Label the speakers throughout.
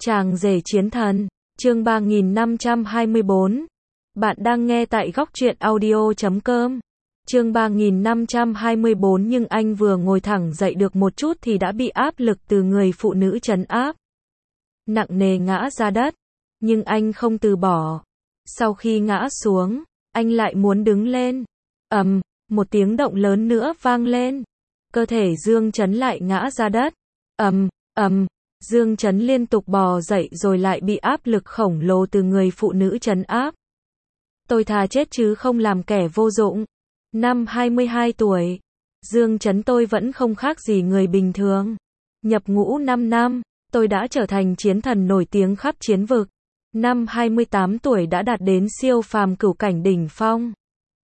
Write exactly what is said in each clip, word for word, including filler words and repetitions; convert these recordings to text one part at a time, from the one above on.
Speaker 1: Chàng rể chiến thần, chương ba nghìn năm trăm hai mươi bốn. Bạn đang nghe tại góc truyện audio chấm com. Chương ba nghìn năm trăm hai mươi bốn nhưng anh vừa ngồi thẳng dậy được một chút thì đã bị áp lực từ người phụ nữ trấn áp. Nặng nề ngã ra đất, nhưng anh không từ bỏ. Sau khi ngã xuống, anh lại muốn đứng lên. Ầm, một tiếng động lớn nữa vang lên. Cơ thể Dương Chấn lại ngã ra đất. Ầm, ầm. Dương Chấn liên tục bò dậy rồi lại bị áp lực khổng lồ từ người phụ nữ trấn áp. Tôi thà chết chứ không làm kẻ vô dụng. Năm hai mươi hai tuổi, Dương Chấn tôi vẫn không khác gì người bình thường. Nhập ngũ năm năm, tôi đã trở thành chiến thần nổi tiếng khắp chiến vực. Năm hai mươi tám tuổi đã đạt đến siêu phàm cửu cảnh đỉnh phong.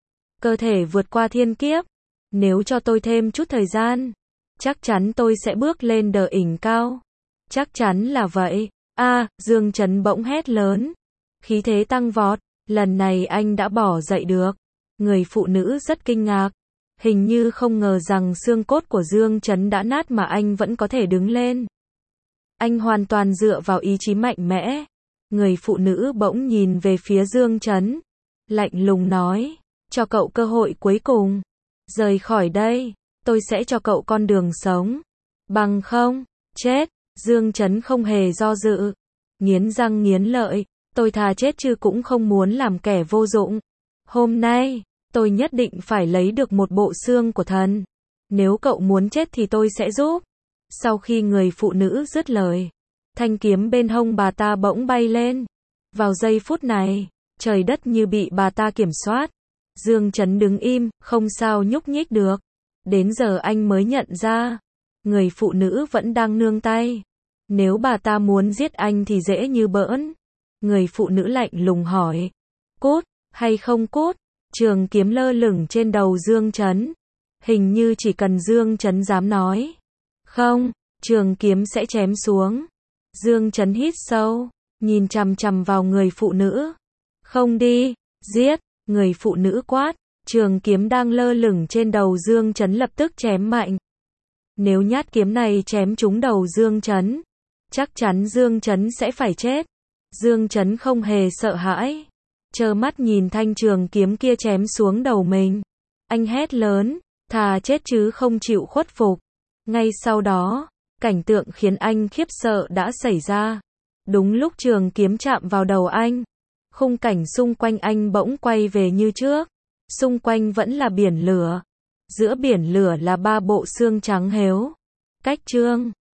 Speaker 1: Cơ thể vượt qua thiên kiếp. Nếu cho tôi thêm chút thời gian, chắc chắn tôi sẽ bước lên đờ đỉnh cao. Chắc chắn là vậy. A, à, Dương Chấn bỗng hét lớn. Khí thế tăng vọt, lần này anh đã bỏ dậy được. Người phụ nữ rất kinh ngạc. Hình như không ngờ rằng xương cốt của Dương Chấn đã nát mà anh vẫn có thể đứng lên. Anh hoàn toàn dựa vào ý chí mạnh mẽ. Người phụ nữ bỗng nhìn về phía Dương Chấn. Lạnh lùng nói, cho cậu cơ hội cuối cùng. Rời khỏi đây, tôi sẽ cho cậu con đường sống. Bằng không, chết. Dương Chấn không hề do dự. Nghiến răng nghiến lợi, tôi thà chết chứ cũng không muốn làm kẻ vô dụng. Hôm nay, tôi nhất định phải lấy được một bộ xương của thần. Nếu cậu muốn chết thì tôi sẽ giúp. Sau khi người phụ nữ dứt lời, thanh kiếm bên hông bà ta bỗng bay lên. Vào giây phút này, trời đất như bị bà ta kiểm soát. Dương Chấn đứng im, không sao nhúc nhích được. Đến giờ anh mới nhận ra, người phụ nữ vẫn đang nương tay. Nếu bà ta muốn giết anh thì dễ như bỡn. Người phụ nữ lạnh lùng hỏi, cút, hay không cút? Trường kiếm lơ lửng trên đầu Dương Chấn. Hình như chỉ cần Dương Chấn dám nói không, trường kiếm sẽ chém xuống. Dương Chấn hít sâu, nhìn chằm chằm vào người phụ nữ. Không đi, giết, người phụ nữ quát. Trường kiếm đang lơ lửng trên đầu Dương Chấn lập tức chém mạnh. Nếu nhát kiếm này chém trúng đầu Dương Chấn, chắc chắn Dương Chấn sẽ phải chết. Dương Chấn không hề sợ hãi, trơ mắt nhìn thanh trường kiếm kia chém xuống đầu mình. Anh hét lớn, thà chết chứ không chịu khuất phục. Ngay sau đó, cảnh tượng khiến anh khiếp sợ đã xảy ra. Đúng lúc trường kiếm chạm vào đầu anh, khung cảnh xung quanh anh bỗng quay về như trước. Xung quanh vẫn là biển lửa. Giữa biển lửa là ba bộ xương trắng héo. Cách chương